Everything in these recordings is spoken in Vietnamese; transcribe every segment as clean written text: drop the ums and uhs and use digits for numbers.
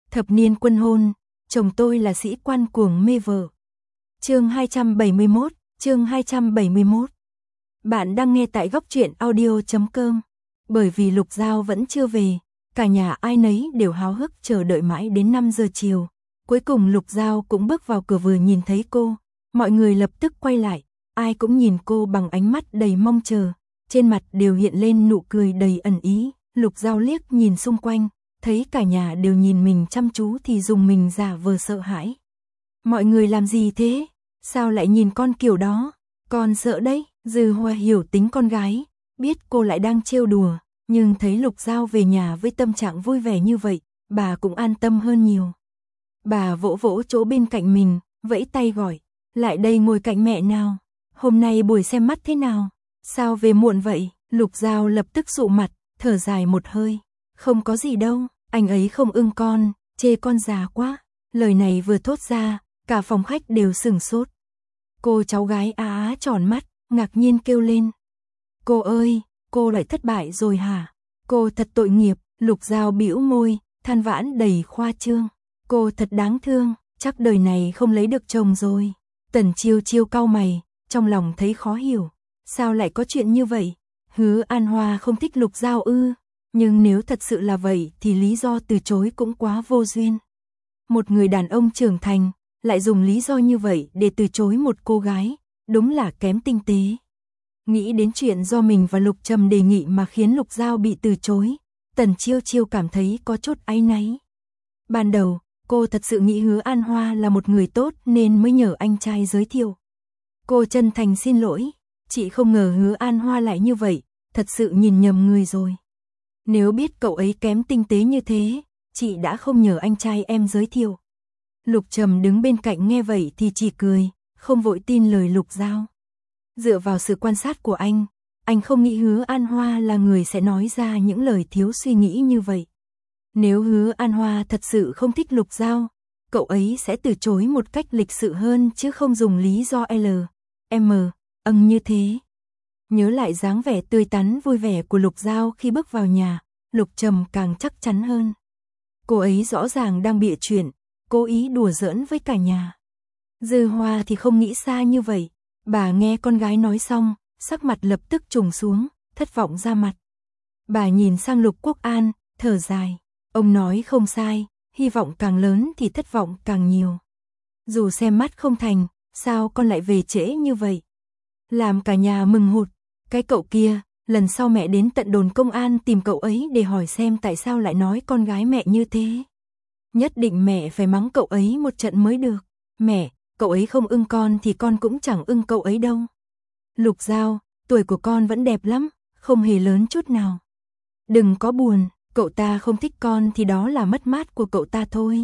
Thập niên quân hôn, chồng tôi là sĩ quan cuồng mê vợ. Chương 271, chương 271. Bạn đang nghe tại góc truyện audio.com. Bởi vì Lục Giao vẫn chưa về, cả nhà ai nấy đều háo hức chờ đợi mãi đến 5 giờ chiều. Cuối cùng Lục Giao cũng bước vào cửa, vừa nhìn thấy cô, mọi người lập tức quay lại, ai cũng nhìn cô bằng ánh mắt đầy mong chờ, trên mặt đều hiện lên nụ cười đầy ẩn ý. Lục Giao liếc nhìn xung quanh, thấy cả nhà đều nhìn mình chăm chú thì dùng mình giả vờ sợ hãi. Mọi người làm gì thế? Sao lại nhìn con kiểu đó? Con sợ đấy. Dư Hoa hiểu tính con gái, biết cô lại đang trêu đùa, nhưng thấy Lục Giao về nhà với tâm trạng vui vẻ như vậy, bà cũng an tâm hơn nhiều. Bà vỗ vỗ chỗ bên cạnh mình, vẫy tay gọi, lại đây ngồi cạnh mẹ nào. Hôm nay buổi xem mắt thế nào? Sao về muộn vậy? Lục Giao lập tức sụ mặt, thở dài một hơi. Không có gì đâu, anh ấy không ưng con, chê con già quá. Lời này vừa thốt ra, cả phòng khách đều sửng sốt. Cô cháu gái á á tròn mắt, ngạc nhiên kêu lên. Cô ơi, cô lại thất bại rồi hả? Cô thật tội nghiệp. Lục Giao bĩu môi, than vãn đầy khoa trương. Cô thật đáng thương, chắc đời này không lấy được chồng rồi. Tần Chiêu Chiêu cau mày, trong lòng thấy khó hiểu. Sao lại có chuyện như vậy? Hứa An Hoa không thích Lục Giao ư? Nhưng nếu thật sự là vậy thì lý do từ chối cũng quá vô duyên. Một người đàn ông trưởng thành lại dùng lý do như vậy để từ chối một cô gái, đúng là kém tinh tế. Nghĩ đến chuyện do mình và Lục Trầm đề nghị mà khiến Lục Giao bị từ chối, Tần Chiêu Chiêu cảm thấy có chút áy náy. Ban đầu, cô thật sự nghĩ Hứa An Hoa là một người tốt nên mới nhờ anh trai giới thiệu. Cô chân thành xin lỗi, chị không ngờ Hứa An Hoa lại như vậy, thật sự nhìn nhầm người rồi. Nếu biết cậu ấy kém tinh tế như thế, chị đã không nhờ anh trai em giới thiệu. Lục Trầm đứng bên cạnh nghe vậy thì chỉ cười, không vội tin lời Lục Giao. Dựa vào sự quan sát của anh không nghĩ Hứa An Hoa là người sẽ nói ra những lời thiếu suy nghĩ như vậy. Nếu Hứa An Hoa thật sự không thích Lục Giao, cậu ấy sẽ từ chối một cách lịch sự hơn chứ không dùng lý do như thế. Nhớ lại dáng vẻ tươi tắn vui vẻ của Lục Giao khi bước vào nhà, Lục Trầm càng chắc chắn hơn. Cô ấy rõ ràng đang bịa chuyện, cố ý đùa giỡn với cả nhà. Dư Hoa thì không nghĩ xa như vậy, bà nghe con gái nói xong, sắc mặt lập tức trùng xuống, thất vọng ra mặt. Bà nhìn sang Lục Quốc An, thở dài, ông nói không sai, hy vọng càng lớn thì thất vọng càng nhiều. Dù xem mắt không thành, sao con lại về trễ như vậy? Làm cả nhà mừng hụt. Cái cậu kia, lần sau mẹ đến tận đồn công an tìm cậu ấy để hỏi xem tại sao lại nói con gái mẹ như thế. Nhất định mẹ phải mắng cậu ấy một trận mới được. Mẹ, cậu ấy không ưng con thì con cũng chẳng ưng cậu ấy đâu. Lục Giao, tuổi của con vẫn đẹp lắm, không hề lớn chút nào. Đừng có buồn, cậu ta không thích con thì đó là mất mát của cậu ta thôi.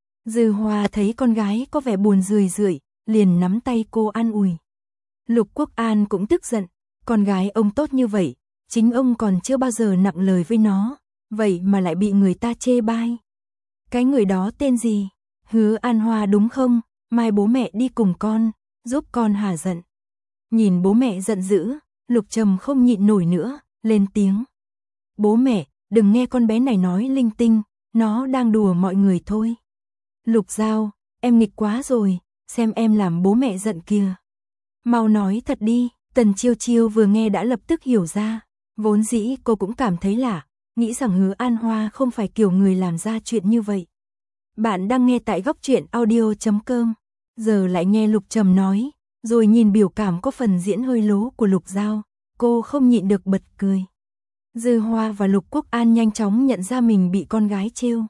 Dư Hoa thấy con gái có vẻ buồn rười rượi, liền nắm tay cô an ủi. Lục Quốc An cũng tức giận, con gái ông tốt như vậy, chính ông còn chưa bao giờ nặng lời với nó, vậy mà lại bị người ta chê bai. Cái người đó tên gì? Hứa An Hoa đúng không? Mai bố mẹ đi cùng con, giúp con hả giận. Nhìn bố mẹ giận dữ, Lục Trầm không nhịn nổi nữa, lên tiếng. Bố mẹ, đừng nghe con bé này nói linh tinh, nó đang đùa mọi người thôi. Lục Giao, em nghịch quá rồi, xem em làm bố mẹ giận kìa. Mau nói thật đi. Tần Chiêu Chiêu vừa nghe đã lập tức hiểu ra, vốn dĩ cô cũng cảm thấy lạ, nghĩ rằng Hứa An Hoa không phải kiểu người làm ra chuyện như vậy. Bạn đang nghe tại góc truyện audio.com, giờ lại nghe Lục Trầm nói, rồi nhìn biểu cảm có phần diễn hơi lố của Lục Giao, cô không nhịn được bật cười. Dư Hoa và Lục Quốc An nhanh chóng nhận ra mình bị con gái trêu.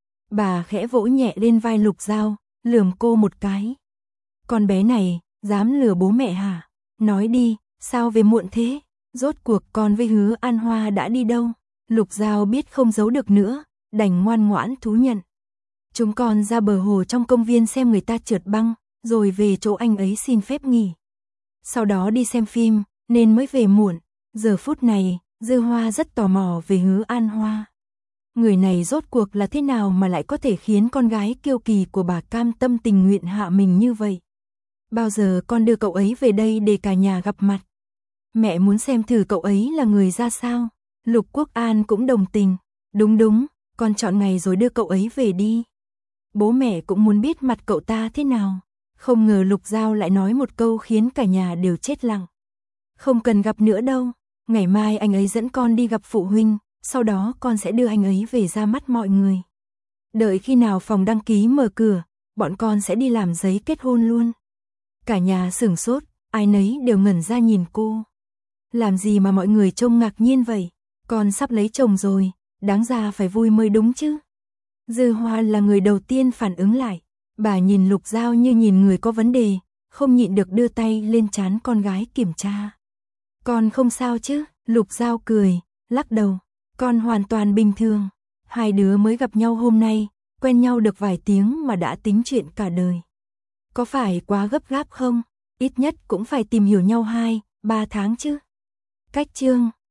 Bà khẽ vỗ nhẹ lên vai Lục Giao, lườm cô một cái. Con bé này, dám lừa bố mẹ hả? Nói đi, sao về muộn thế? Rốt cuộc con với Hứa An Hoa đã đi đâu? Lục Giao biết không giấu được nữa, đành ngoan ngoãn thú nhận. Chúng con ra bờ hồ trong công viên xem người ta trượt băng, rồi về chỗ anh ấy xin phép nghỉ. Sau đó đi xem phim, nên mới về muộn. Giờ phút này, Dư Hoa rất tò mò về Hứa An Hoa. Người này rốt cuộc là thế nào mà lại có thể khiến con gái kiêu kỳ của bà cam tâm tình nguyện hạ mình như vậy? Bao giờ con đưa cậu ấy về đây để cả nhà gặp mặt? Mẹ muốn xem thử cậu ấy là người ra sao. Lục Quốc An cũng đồng tình. Đúng, con chọn ngày rồi đưa cậu ấy về đi. bố mẹ cũng muốn biết mặt cậu ta thế nào. Không ngờ Lục Giao lại nói một câu khiến cả nhà đều chết lặng. Không cần gặp nữa đâu, ngày mai anh ấy dẫn con đi gặp phụ huynh, sau đó con sẽ đưa anh ấy về ra mắt mọi người. Đợi khi nào phòng đăng ký mở cửa, bọn con sẽ đi làm giấy kết hôn luôn. Cả nhà sửng sốt, ai nấy đều ngẩn ra nhìn cô. Làm gì mà mọi người trông ngạc nhiên vậy? Con sắp lấy chồng rồi, đáng ra phải vui mới đúng chứ. Dư Hoa là người đầu tiên phản ứng lại. Bà nhìn Lục Giao như nhìn người có vấn đề, không nhịn được đưa tay lên trán con gái kiểm tra. Con không sao chứ? Lục Giao cười, lắc đầu. Con hoàn toàn bình thường. Hai đứa mới gặp nhau hôm nay, quen nhau được vài tiếng mà đã tính chuyện cả đời. Có phải quá gấp gáp không? Ít nhất cũng phải tìm hiểu nhau 2-3 tháng chứ. Cách chương